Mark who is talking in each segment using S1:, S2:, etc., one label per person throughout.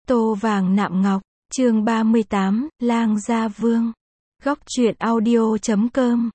S1: Tô vàng nạm ngọc, chương 38, Lang Gia Vương. Góc truyện audio.com.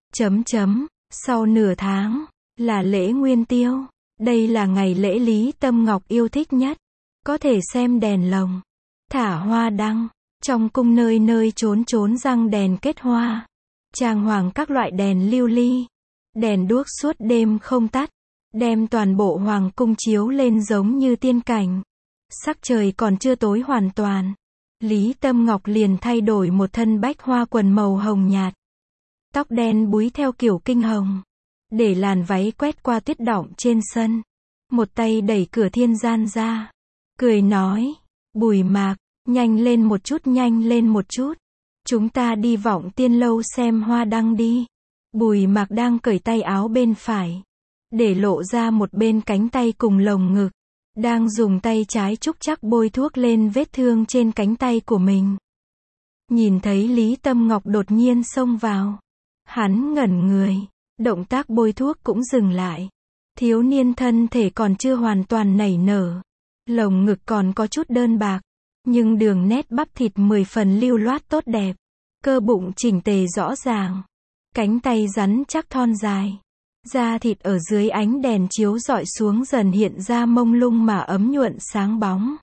S1: Sau nửa tháng, là lễ Nguyên Tiêu. Đây là ngày lễ Lý Tâm Ngọc yêu thích nhất. Có thể xem đèn lồng, thả hoa đăng, trong cung nơi nơi chốn chốn răng đèn kết hoa. Trang hoàng các loại đèn lưu ly, đèn đuốc suốt đêm không tắt, đem toàn bộ hoàng cung chiếu lên giống như tiên cảnh. Sắc trời còn chưa tối hoàn toàn, Lý Tâm Ngọc liền thay đổi một thân bách hoa quần màu hồng nhạt. Tóc đen búi theo kiểu kinh hồng, để làn váy quét qua tuyết đọng trên sân. Một tay đẩy cửa thiên gian ra, cười nói, Bùi Mạc, nhanh lên một chút, nhanh lên một chút. Chúng ta đi Vọng Tiên lâu xem hoa đăng đi. Bùi Mạc đang cởi tay áo bên phải, để lộ ra một bên cánh tay cùng lồng ngực. Đang dùng tay trái trúc chắc bôi thuốc lên vết thương trên cánh tay của mình. Nhìn thấy Lý Tâm Ngọc đột nhiên xông vào, hắn ngẩn người, động tác bôi thuốc cũng dừng lại. Thiếu niên thân thể còn chưa hoàn toàn nảy nở, lồng ngực còn có chút đơn bạc, nhưng đường nét bắp thịt 10 phần lưu loát tốt đẹp, cơ bụng chỉnh tề rõ ràng, cánh tay rắn chắc thon dài. Da thịt ở dưới ánh đèn chiếu rọi xuống dần hiện ra mông lung mà ấm nhuận sáng bóng.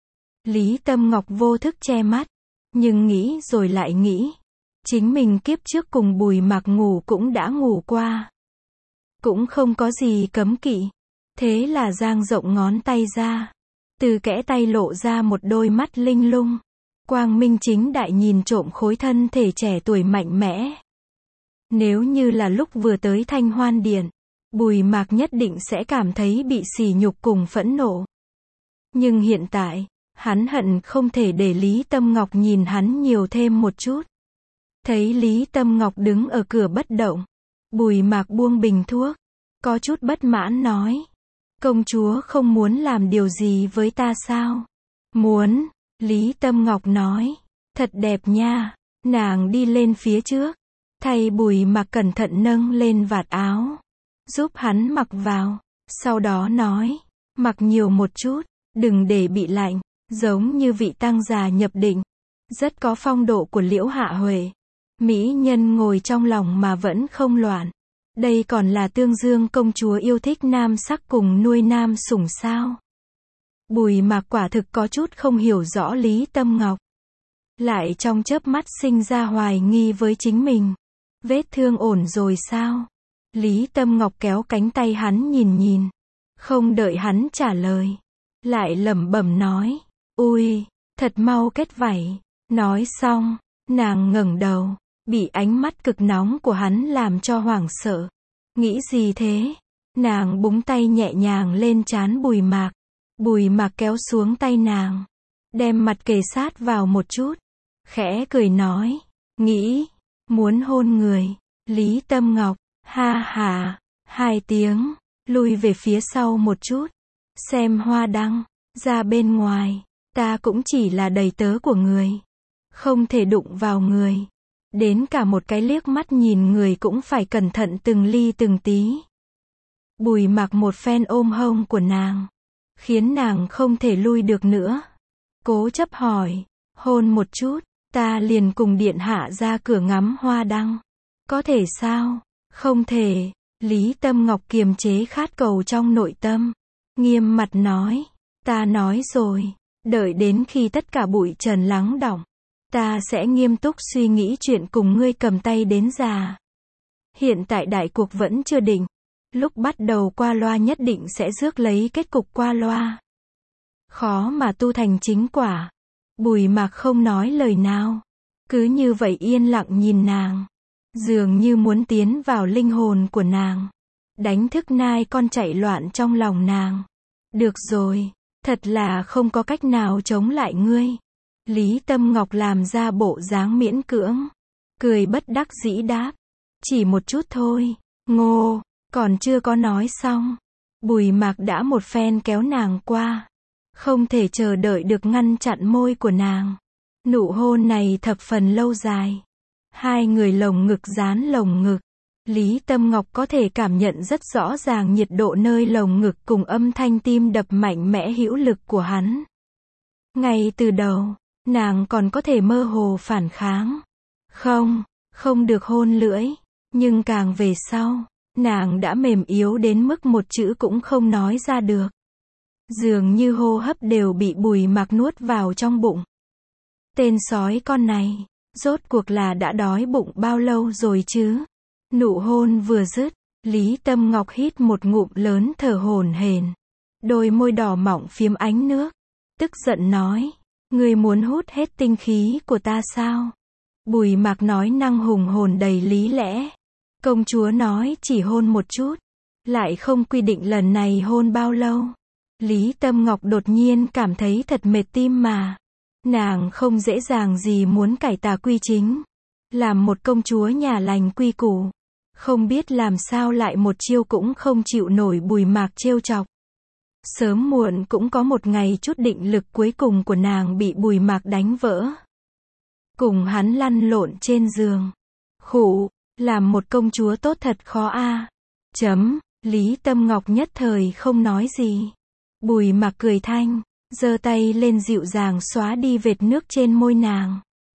S1: Lý Tâm Ngọc vô thức che mắt, nhưng nghĩ rồi lại nghĩ, chính mình kiếp trước cùng Bùi Mạc ngủ cũng đã ngủ qua, cũng không có gì cấm kỵ. Thế là dang rộng ngón tay ra, từ kẽ tay lộ ra một đôi mắt linh lung, quang minh chính đại nhìn trộm khối thân thể trẻ tuổi mạnh mẽ. Nếu như là lúc vừa tới Thanh Hoan Điện, Bùi Mạc nhất định sẽ cảm thấy bị sỉ nhục cùng phẫn nộ. Nhưng hiện tại, hắn hận không thể để Lý Tâm Ngọc nhìn hắn nhiều thêm một chút. Thấy Lý Tâm Ngọc đứng ở cửa bất động, Bùi Mạc buông bình thuốc, có chút bất mãn nói, công chúa không muốn làm điều gì với ta sao? Muốn, Lý Tâm Ngọc nói, thật đẹp nha. Nàng đi lên phía trước, thay Bùi Mạc cẩn thận nâng lên vạt áo, giúp hắn mặc vào, sau đó nói, mặc nhiều một chút, đừng để bị lạnh, giống như vị tăng già nhập định, rất có phong độ của Liễu Hạ Huệ. Mỹ nhân ngồi trong lòng mà vẫn không loạn. Đây còn là Tương Dương công chúa yêu thích nam sắc cùng nuôi nam sủng sao? Bùi Mạc quả thực có chút không hiểu rõ Lý Tâm Ngọc, lại trong chớp mắt sinh ra hoài nghi với chính mình. Vết thương ổn rồi sao? Lý Tâm Ngọc kéo cánh tay hắn nhìn nhìn, không đợi hắn trả lời, lại lẩm bẩm nói, ui, thật mau kết vảy. Nói xong, nàng ngẩng đầu, bị ánh mắt cực nóng của hắn làm cho hoảng sợ. Nghĩ gì thế? Nàng búng tay nhẹ nhàng lên trán Bùi Mạc. Bùi Mạc kéo xuống tay nàng, đem mặt kề sát vào một chút, khẽ cười nói, nghĩ, muốn hôn người. Lý Tâm Ngọc, ha ha, hai tiếng, lui về phía sau một chút, xem hoa đăng, ra bên ngoài, ta cũng chỉ là đầy tớ của người, không thể đụng vào người, đến cả một cái liếc mắt nhìn người cũng phải cẩn thận từng ly từng tí. Bùi Mạc một phen ôm hông của nàng, khiến nàng không thể lui được nữa, cố chấp hỏi, hôn một chút, ta liền cùng điện hạ ra cửa ngắm hoa đăng. Có thể sao? Không thể. Lý Tâm Ngọc kiềm chế khát cầu trong nội tâm, nghiêm mặt nói, ta nói rồi, đợi đến khi tất cả bụi trần lắng đọng, ta sẽ nghiêm túc suy nghĩ chuyện cùng ngươi cầm tay đến già. Hiện tại đại cuộc vẫn chưa định, lúc bắt đầu qua loa nhất định sẽ rước lấy kết cục qua loa, khó mà tu thành chính quả. Bùi Mạc không nói lời nào, cứ như vậy yên lặng nhìn nàng, dường như muốn tiến vào linh hồn của nàng, đánh thức nai con chạy loạn trong lòng nàng. Được rồi, thật là không có cách nào chống lại ngươi. Lý Tâm Ngọc làm ra bộ dáng miễn cưỡng, cười bất đắc dĩ đáp, chỉ một chút thôi. Ngô, còn chưa có nói xong, Bùi Mạc đã một phen kéo nàng qua, không thể chờ đợi được ngăn chặn môi của nàng. Nụ hôn này thập phần lâu dài, hai người lồng ngực dán lồng ngực, Lý Tâm Ngọc có thể cảm nhận rất rõ ràng nhiệt độ nơi lồng ngực cùng âm thanh tim đập mạnh mẽ hữu lực của hắn. Ngay từ đầu, nàng còn có thể mơ hồ phản kháng. Không được hôn lưỡi. Nhưng càng về sau, nàng đã mềm yếu đến mức một chữ cũng không nói ra được. Dường như hô hấp đều bị Bùi Mạc nuốt vào trong bụng. Tên sói con này, rốt cuộc là đã đói bụng bao lâu rồi chứ? Nụ hôn vừa dứt, Lý Tâm Ngọc hít một ngụm lớn thở hổn hển. Đôi môi đỏ mọng phiếm ánh nước. Tức giận nói, ngươi muốn hút hết tinh khí của ta sao? Bùi Mạc nói năng hùng hồn đầy lý lẽ. Công chúa nói chỉ hôn một chút, lại không quy định lần này hôn bao lâu. Lý Tâm Ngọc đột nhiên cảm thấy thật mệt tim mà. Nàng không dễ dàng gì muốn cải tà quy chính. Làm một công chúa nhà lành quy củ. Không biết làm sao lại một chiêu cũng không chịu nổi Bùi Mạc trêu chọc. Sớm muộn cũng có một ngày chút định lực cuối cùng của nàng bị Bùi Mạc đánh vỡ. Cùng hắn lăn lộn trên giường. Khụ, làm một công chúa tốt thật khó a. Lý Tâm Ngọc nhất thời không nói gì. Bùi Mạc cười thanh, giơ tay lên dịu dàng xóa đi vệt nước trên môi nàng.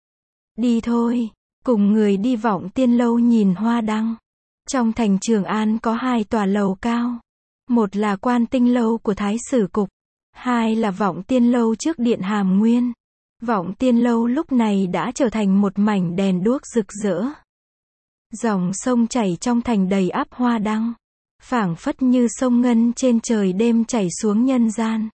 S1: Đi thôi, cùng người đi Vọng Tiên lâu nhìn hoa đăng. Trong thành Trường An có 2 tòa lầu cao. Một là Quan Tinh lâu của Thái Sử Cục, 2 là Vọng Tiên lâu trước điện Hàm Nguyên. Vọng Tiên lâu lúc này đã trở thành một mảnh đèn đuốc rực rỡ. Dòng sông chảy trong thành đầy ắp hoa đăng, phảng phất như sông ngân trên trời đêm chảy xuống nhân gian.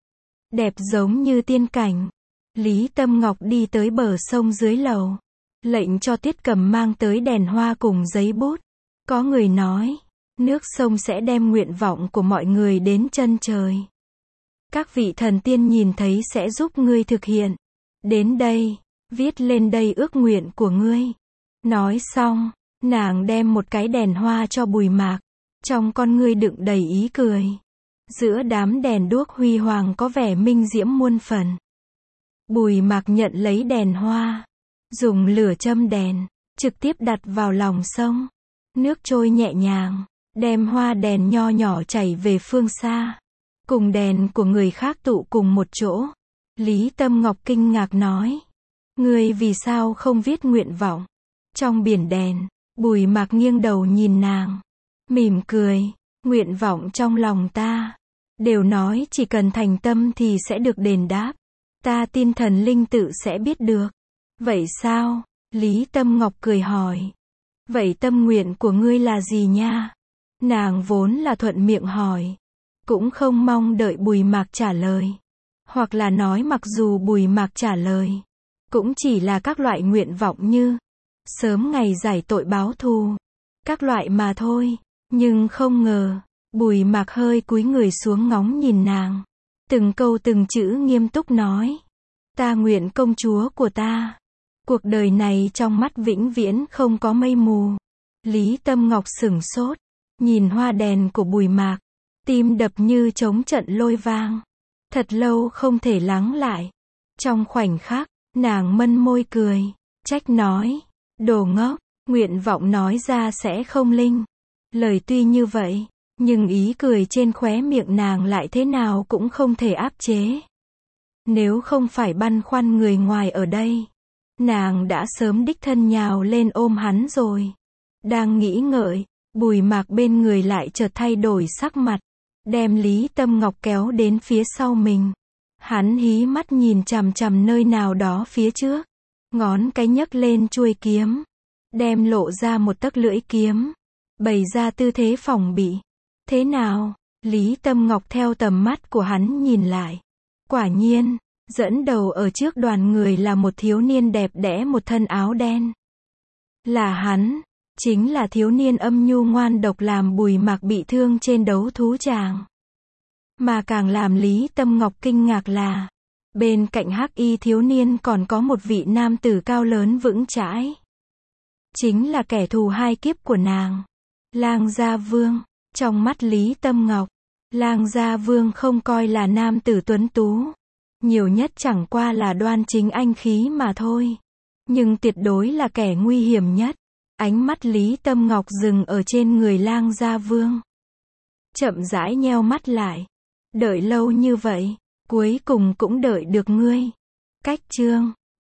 S1: Đẹp giống như tiên cảnh. Lý Tâm Ngọc đi tới bờ sông dưới lầu, lệnh cho Tiết Cầm mang tới đèn hoa cùng giấy bút. Có người nói, nước sông sẽ đem nguyện vọng của mọi người đến chân trời. Các vị thần tiên nhìn thấy sẽ giúp ngươi thực hiện. Đến đây, viết lên đây ước nguyện của ngươi. Nói xong, nàng đem một cái đèn hoa cho Bùi Mạc, trong con ngươi đựng đầy ý cười. Giữa đám đèn đuốc huy hoàng có vẻ minh diễm muôn phần. Bùi Mạc nhận lấy đèn hoa, dùng lửa châm đèn, trực tiếp đặt vào lòng sông. Nước trôi nhẹ nhàng, đem hoa đèn nho nhỏ chảy về phương xa. Cùng đèn của người khác tụ cùng một chỗ. Lý Tâm Ngọc kinh ngạc nói, ngươi vì sao không viết nguyện vọng? Trong biển đèn, Bùi Mạc nghiêng đầu nhìn nàng, mỉm cười, nguyện vọng trong lòng ta, đều nói chỉ cần thành tâm thì sẽ được đền đáp. Ta tin thần linh tự sẽ biết được. Vậy sao? Lý Tâm Ngọc cười hỏi. Vậy tâm nguyện của ngươi là gì nha? Nàng vốn là thuận miệng hỏi, cũng không mong đợi Bùi Mạc trả lời. Hoặc là nói mặc dù Bùi Mạc trả lời, cũng chỉ là các loại nguyện vọng như sớm ngày giải tội báo thù, các loại mà thôi. Nhưng không ngờ, Bùi Mạc hơi cúi người xuống ngóng nhìn nàng, từng câu từng chữ nghiêm túc nói, ta nguyện công chúa của ta, cuộc đời này trong mắt vĩnh viễn không có mây mù. Lý Tâm Ngọc sửng sốt, nhìn hoa đèn của Bùi Mạc, tim đập như trống trận lôi vang. Thật lâu không thể lắng lại. Trong khoảnh khắc, nàng mân môi cười, trách nói, đồ ngốc, nguyện vọng nói ra sẽ không linh. Lời tuy như vậy, nhưng ý cười trên khóe miệng nàng lại thế nào cũng không thể áp chế. Nếu không phải băn khoăn người ngoài ở đây, nàng đã sớm đích thân nhào lên ôm hắn rồi. Đang nghĩ ngợi, Bùi Mạc bên người lại chợt thay đổi sắc mặt, đem Lý Tâm Ngọc kéo đến phía sau mình. Hắn hí mắt nhìn chằm chằm nơi nào đó phía trước, ngón cái nhấc lên chuôi kiếm, đem lộ ra một tấc lưỡi kiếm, bày ra tư thế phòng bị. Thế nào? Lý Tâm Ngọc theo tầm mắt của hắn nhìn lại. Quả nhiên, dẫn đầu ở trước đoàn người là một thiếu niên đẹp đẽ một thân áo đen. Là hắn, chính là thiếu niên âm nhu ngoan độc làm Bùi Mạc bị thương trên đấu thú tràng. Mà càng làm Lý Tâm Ngọc kinh ngạc là, bên cạnh hắc y thiếu niên còn có một vị nam tử cao lớn vững chãi. Chính là kẻ thù 2 kiếp của nàng, Lang Gia Vương. Trong mắt Lý Tâm Ngọc, Lang Gia Vương không coi là nam tử tuấn tú, nhiều nhất chẳng qua là đoan chính anh khí mà thôi. Nhưng tuyệt đối là kẻ nguy hiểm nhất. Ánh mắt Lý Tâm Ngọc dừng ở trên người Lang Gia Vương. Chậm rãi nheo mắt lại. Đợi lâu như vậy, Cuối cùng cũng đợi được ngươi. Cách chương